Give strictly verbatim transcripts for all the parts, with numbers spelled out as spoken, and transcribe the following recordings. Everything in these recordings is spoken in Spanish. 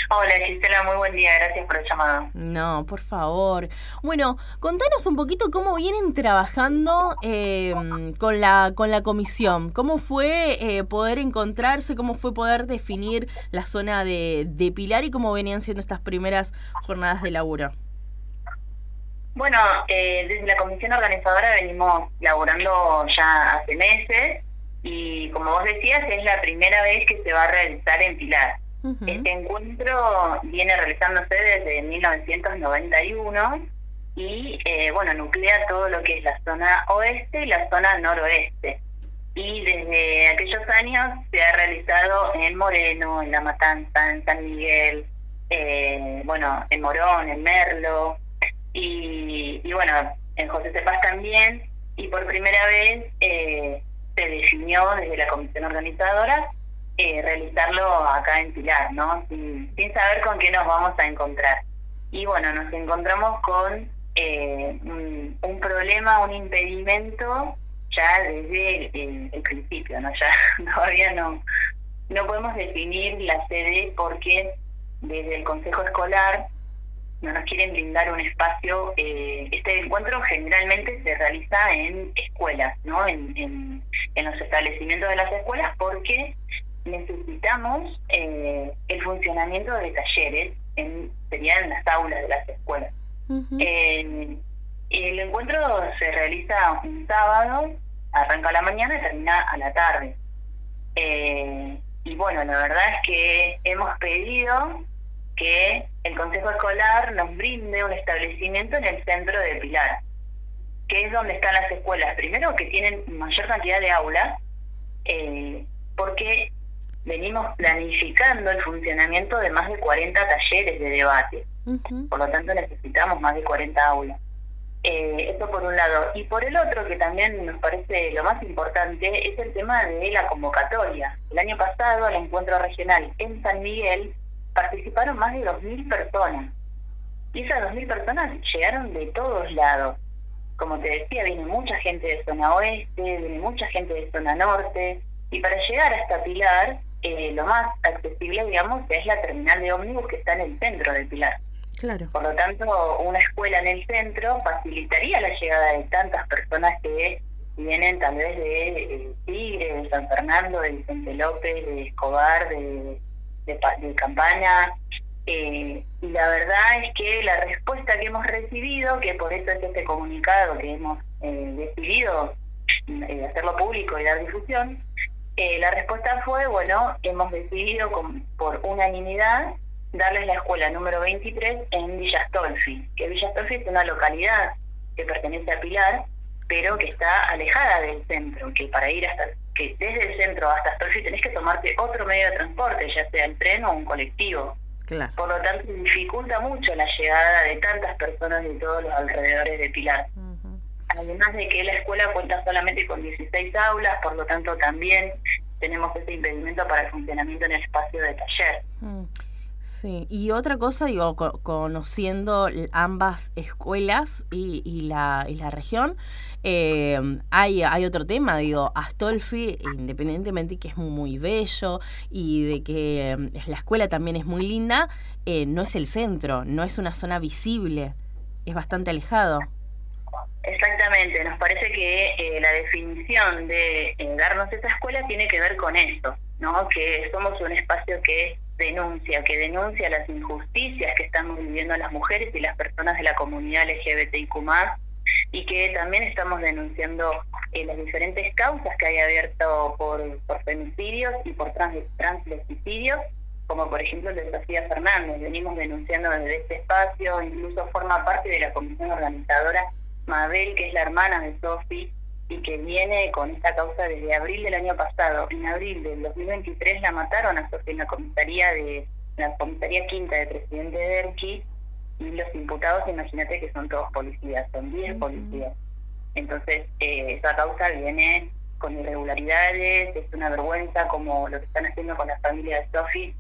Hola Gisela, muy buen día, gracias por el llamado. No, por favor. Bueno, contanos un poquito cómo vienen trabajando eh, con la con la comisión. ¿Cómo fue eh, poder encontrarse? ¿Cómo fue poder definir la zona de, de Pilar y cómo venían siendo estas primeras jornadas de laburo? Bueno, eh, desde la comisión organizadora venimos laburando ya hace meses y como vos decías es la primera vez que se va a realizar en Pilar. Ujú. Este encuentro viene realizándose desde mil novecientos noventa y uno y eh, bueno, nuclea todo lo que es la zona oeste y la zona noroeste. Y desde aquellos años se ha realizado en Moreno, en La Matanza, en San Miguel, eh, bueno, en Morón, en Merlo, y, y bueno, en José Cepaz también, y por primera vez eh, se definió desde la comisión organizadora eh, realizarlo acá en Pilar, ¿no? Sin, sin saber con qué nos vamos a encontrar. Y bueno, nos encontramos con eh, un, un problema, un impedimento ya desde el, el, el principio, ¿no? Ya todavía no, no podemos definir la sede porque desde el Consejo Escolar no nos quieren brindar un espacio. Eh, este encuentro generalmente se realiza en escuelas, ¿no? En, en, en los establecimientos de las escuelas porque necesitamos eh, el funcionamiento de talleres, en, serían las aulas de las escuelas. Ujú. Eh, el encuentro se realiza un sábado, arranca a la mañana y termina a la tarde. Eh, y bueno, la verdad es que hemos pedido que el Consejo Escolar nos brinde un establecimiento en el centro de Pilar, que es donde están las escuelas. Primero, que tienen mayor cantidad de aulas, eh, porque venimos planificando el funcionamiento de más de cuarenta talleres de debate. Ujú. Por lo tanto, necesitamos más de cuarenta aulas. Eh, eso por un lado. Y por el otro, que también nos parece lo más importante, es el tema de la convocatoria. El año pasado, al encuentro regional en San Miguel, participaron más de dos mil personas. Y esas dos mil personas llegaron de todos lados. Como te decía, viene mucha gente de zona oeste, viene mucha gente de zona norte. Y para llegar hasta Pilar, eh, lo más accesible, digamos, es la terminal de ómnibus que está en el centro de Pilar. Claro. Por lo tanto, una escuela en el centro facilitaría la llegada de tantas personas que vienen tal vez de eh, Tigre, de San Fernando, de Vicente López, de Escobar, de, de, de Campana. Eh, y la verdad es que la respuesta que hemos recibido, que por eso es este comunicado que hemos eh, decidido eh, hacerlo público y dar difusión, eh, la respuesta fue, bueno, hemos decidido con, por unanimidad darles la escuela número veintitrés en Villa Astolfi, que Villa Astolfi es una localidad que pertenece a Pilar, pero que está alejada del centro, que para ir hasta, que desde el centro hasta Astolfi tenés que tomarte otro medio de transporte, ya sea el tren o un colectivo. Claro. Por lo tanto, dificulta mucho la llegada de tantas personas de todos los alrededores de Pilar. Ujú. Además de que la escuela cuenta solamente con dieciséis aulas, por lo tanto también tenemos ese impedimento para el funcionamiento en el espacio de taller. Mm. Sí, y otra cosa, digo, co- conociendo l- ambas escuelas y, y la, y la región, eh, hay, hay otro tema, digo, Astolfi, independientemente que es muy bello y de que eh, la escuela también es muy linda, eh, no es el centro, no es una zona visible, es bastante alejado. Exactamente, nos parece que eh, la definición de eh, darnos esa escuela tiene que ver con esto, ¿no? Que somos un espacio que denuncia, que denuncia las injusticias que estamos viviendo las mujeres y las personas de la comunidad L G B T I Q más, y que también estamos denunciando eh, las diferentes causas que hay abierto por, por femicidios y por trans, transvesticidios, como por ejemplo el de Sofía Fernández. Venimos denunciando desde este espacio, incluso forma parte de la comisión organizadora Mabel, que es la hermana de Sofi, y que viene con esta causa desde abril del año pasado. En abril del dos mil veintitrés la mataron a Sofi en la comisaría de en la comisaría quinta de Presidente Derqui, y los imputados, imagínate que son todos policías, son diez policías. Entonces, eh, esa causa viene con irregularidades, es una vergüenza como lo que están haciendo con la familia de Sofi,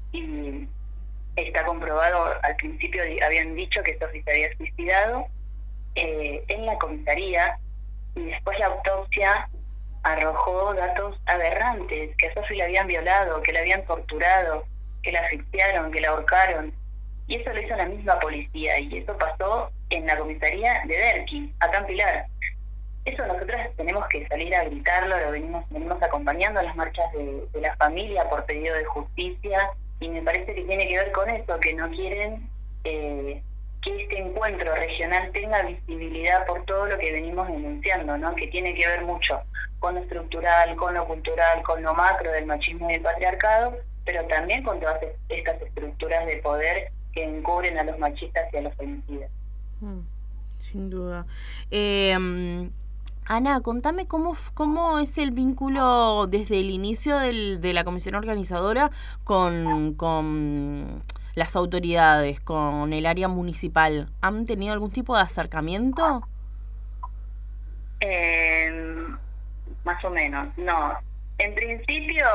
y está comprobado, al principio habían dicho que Sofi se había suicidado eh, en la comisaría, y después la autopsia arrojó datos aberrantes, que a Sofi la habían violado, que la habían torturado, que la asfixiaron, que la ahorcaron. Y eso lo hizo la misma policía, y eso pasó en la comisaría de Derqui, acá en Pilar. Eso nosotros tenemos que salir a gritarlo, lo venimos, venimos acompañando a las marchas de, de la familia por pedido de justicia, y me parece que tiene que ver con eso, que no quieren eh, que este encuentro regional tenga visibilidad por todo lo que venimos denunciando, ¿no? Que tiene que ver mucho con lo estructural, con lo cultural, con lo macro del machismo y el patriarcado, pero también con todas estas estructuras de poder que encubren a los machistas y a los femicidas. Mm, sin duda. Eh, Ana, contame cómo cómo es el vínculo desde el inicio del, de la comisión organizadora con, con las autoridades, con el área municipal. ¿Han tenido algún tipo de acercamiento? Eh, más o menos, no. En principio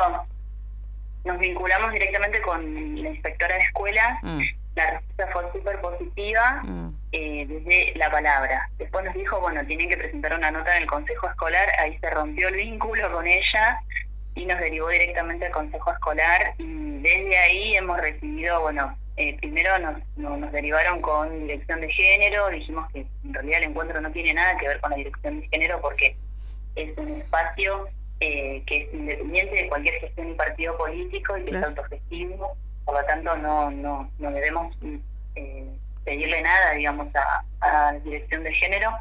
nos vinculamos directamente con la inspectora de escuela. Mm. La respuesta fue súper positiva mm. eh, desde la palabra. Después nos dijo, bueno, tienen que presentar una nota en el consejo escolar. Ahí se rompió el vínculo con ella y nos derivó directamente al consejo escolar. Y desde ahí hemos recibido, bueno, eh, primero nos, no, nos derivaron con dirección de género. Dijimos que en realidad el encuentro no tiene nada que ver con la dirección de género porque es un espacio eh, que es independiente de cualquier gestión y partido político y que claro. es autogestivo. Por lo tanto, no no no debemos eh, pedirle nada, digamos, a, a la dirección de género.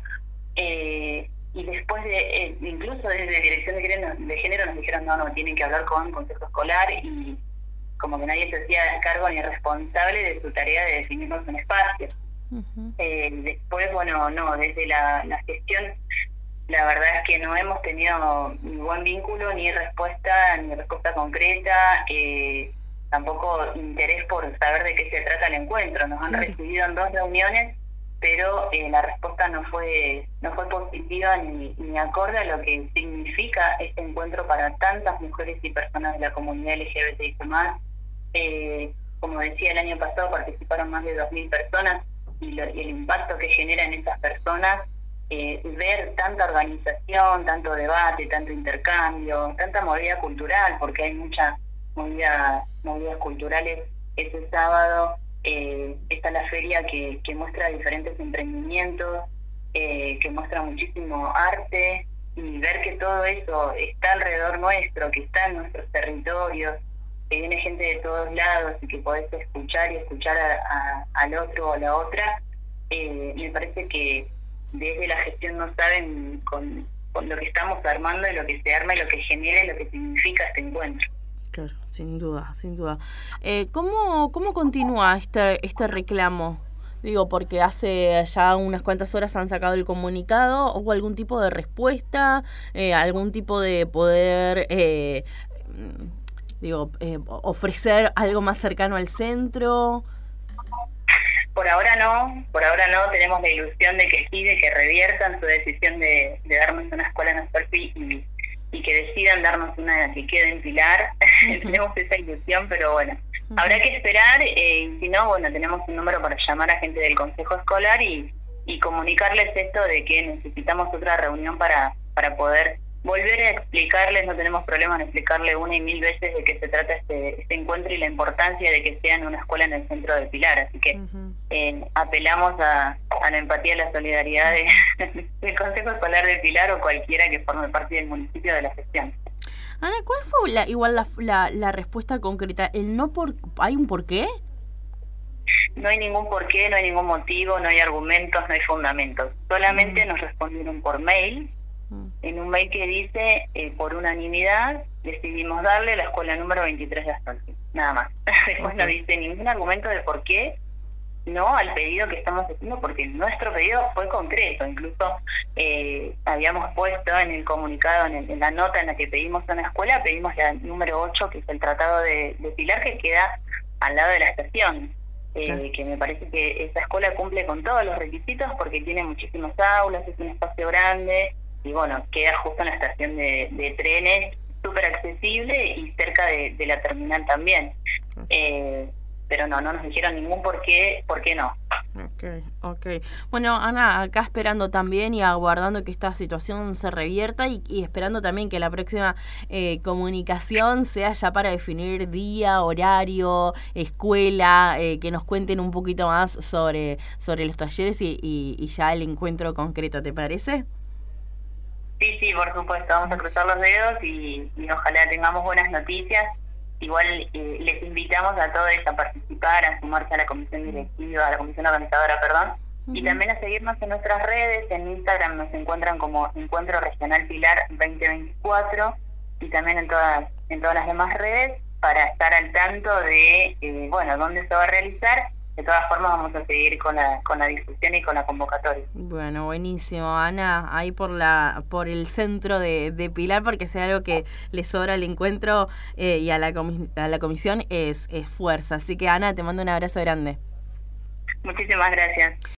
Eh, y después, de eh, incluso desde la dirección de género, de género nos dijeron, no, no, tienen que hablar con consejo escolar y como que nadie se hacía cargo ni responsable de su tarea de definirnos un espacio. Uh-huh. Eh, después, bueno, no, desde la, la gestión, la verdad es que no hemos tenido ni buen vínculo, ni respuesta, ni respuesta concreta, eh, tampoco interés por saber de qué se trata el encuentro. Nos han recibido en dos reuniones, pero eh, la respuesta no fue no fue positiva ni, ni acorde a lo que significa este encuentro para tantas mujeres y personas de la comunidad L G B T I Q más. Eh, como decía, el año pasado participaron más de dos mil personas y, lo, y el impacto que genera en esas personas, eh, ver tanta organización, tanto debate, tanto intercambio, tanta movida cultural, porque hay mucha movida movidas culturales. Ese sábado eh, está la feria que, que muestra diferentes emprendimientos, eh, que muestra muchísimo arte, y ver que todo eso está alrededor nuestro, que está en nuestros territorios, que viene gente de todos lados y que podés escuchar y escuchar a, a, al otro o a la otra. Eh, me parece que desde la gestión no saben con, con lo que estamos armando y lo que se arma y lo que genera y lo que significa este encuentro. Claro, sin duda, sin duda. Eh, ¿cómo, ¿Cómo continúa este, este reclamo? Digo, porque hace ya unas cuantas horas han sacado el comunicado. ¿Hubo algún tipo de respuesta? Eh, ¿Algún tipo de poder, eh, digo, eh, ofrecer algo más cercano al centro? Por ahora no, por ahora no. Tenemos la ilusión de que sí, de que reviertan su decisión de, de darnos una escuela en Astorpi y y que decidan darnos una que quede en Pilar. Uh-huh. Tenemos esa ilusión, pero bueno, uh-huh. habrá que esperar, eh, y si no, bueno, tenemos un número para llamar a gente del consejo escolar y, y comunicarles esto de que necesitamos otra reunión para, para poder volver a explicarles. No tenemos problema en explicarle una y mil veces de qué se trata este, este encuentro y la importancia de que sea en una escuela en el centro de Pilar. Así que uh-huh. eh, apelamos a, a la empatía y la solidaridad de, del Consejo Escolar de Pilar o cualquiera que forme parte del municipio de la gestión. Ana, ¿cuál fue la, igual la, la, la respuesta concreta? ¿El no por ¿Hay un porqué? No hay ningún porqué, no hay ningún motivo, no hay argumentos, no hay fundamentos. Solamente uh-huh. nos respondieron por mail, en un mail que dice, eh, por unanimidad, decidimos darle la escuela número veintitrés de Astorpi. Nada más. Después okay. no dice ningún argumento de por qué no al pedido que estamos haciendo, porque nuestro pedido fue concreto. Incluso eh, habíamos puesto en el comunicado, en, el, en la nota en la que pedimos una escuela, pedimos la número ocho, que es el Tratado de, de Pilar, que queda al lado de la estación. Eh, sí. Que me parece que esa escuela cumple con todos los requisitos porque tiene muchísimas aulas, es un espacio grande, y bueno, queda justo en la estación de, de trenes, súper accesible y cerca de, de la terminal también. Eh, pero no, no nos dijeron ningún por qué, por qué no. Okay, okay. Bueno, Ana, acá esperando también y aguardando que esta situación se revierta y, y esperando también que la próxima eh, comunicación sea ya para definir día, horario, escuela, eh, que nos cuenten un poquito más sobre, sobre los talleres y, y, y ya el encuentro concreto, ¿te parece? Sí, sí, por supuesto, vamos a cruzar los dedos y, y ojalá tengamos buenas noticias. Igual eh, les invitamos a todos a participar, a sumarse a la comisión directiva, a la comisión organizadora, perdón, uh-huh. y también a seguirnos en nuestras redes. En Instagram nos encuentran como Encuentro Regional Pilar veinte veinticuatro y también en todas en todas las demás redes para estar al tanto de, eh, bueno, dónde se va a realizar. De todas formas vamos a seguir con la con la difusión y con la convocatoria. Bueno, buenísimo, Ana, ahí por la por el centro de, de Pilar, porque sea algo que le sobra al encuentro eh, y a la comis- a la comisión es, es fuerza. Así que, Ana, te mando un abrazo grande. Muchísimas gracias.